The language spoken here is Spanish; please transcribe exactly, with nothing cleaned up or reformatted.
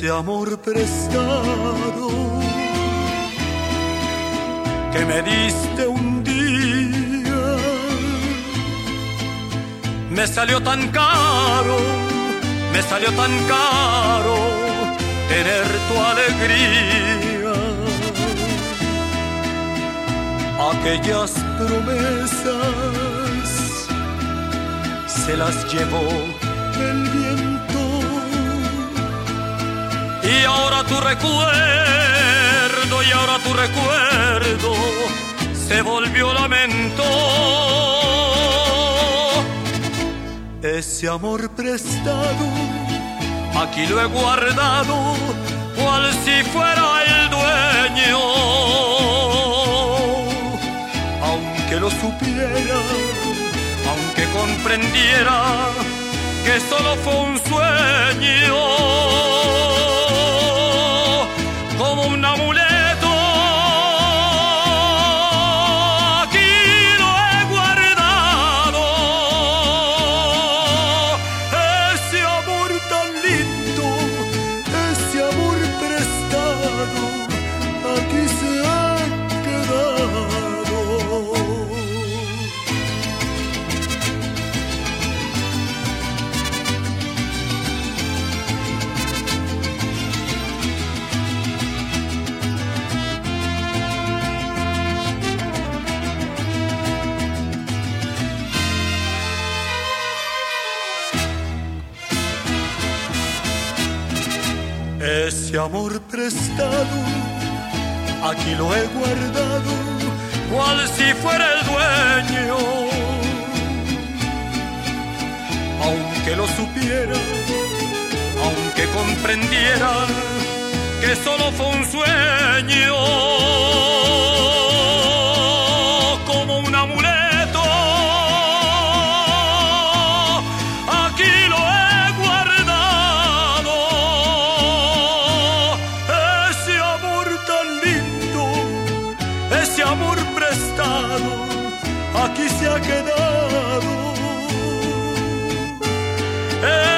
ese amor prestado que me diste un día, me salió tan caro, me salió tan caro tener tu alegría. Aquellas promesas se las llevó el viento, y ahora tu recuerdo, y ahora tu recuerdo se volvió lamento. Ese amor prestado aquí lo he guardado, cual si fuera el dueño. Aunque lo supiera, aunque comprendiera que solo fue un sueño, como un amuleto, aquí lo he guardado. Ese amor tan lindo, ese amor prestado, aquí se ha quedado. Ese amor prestado, aquí lo he guardado, cual si fuera el dueño. Aunque lo supiera, aunque comprendiera que solo fue un sueño, como un amuleto, aquí lo he guardado. Ese amor tan lindo, ese amor prestado, aquí se ha quedado. Eh,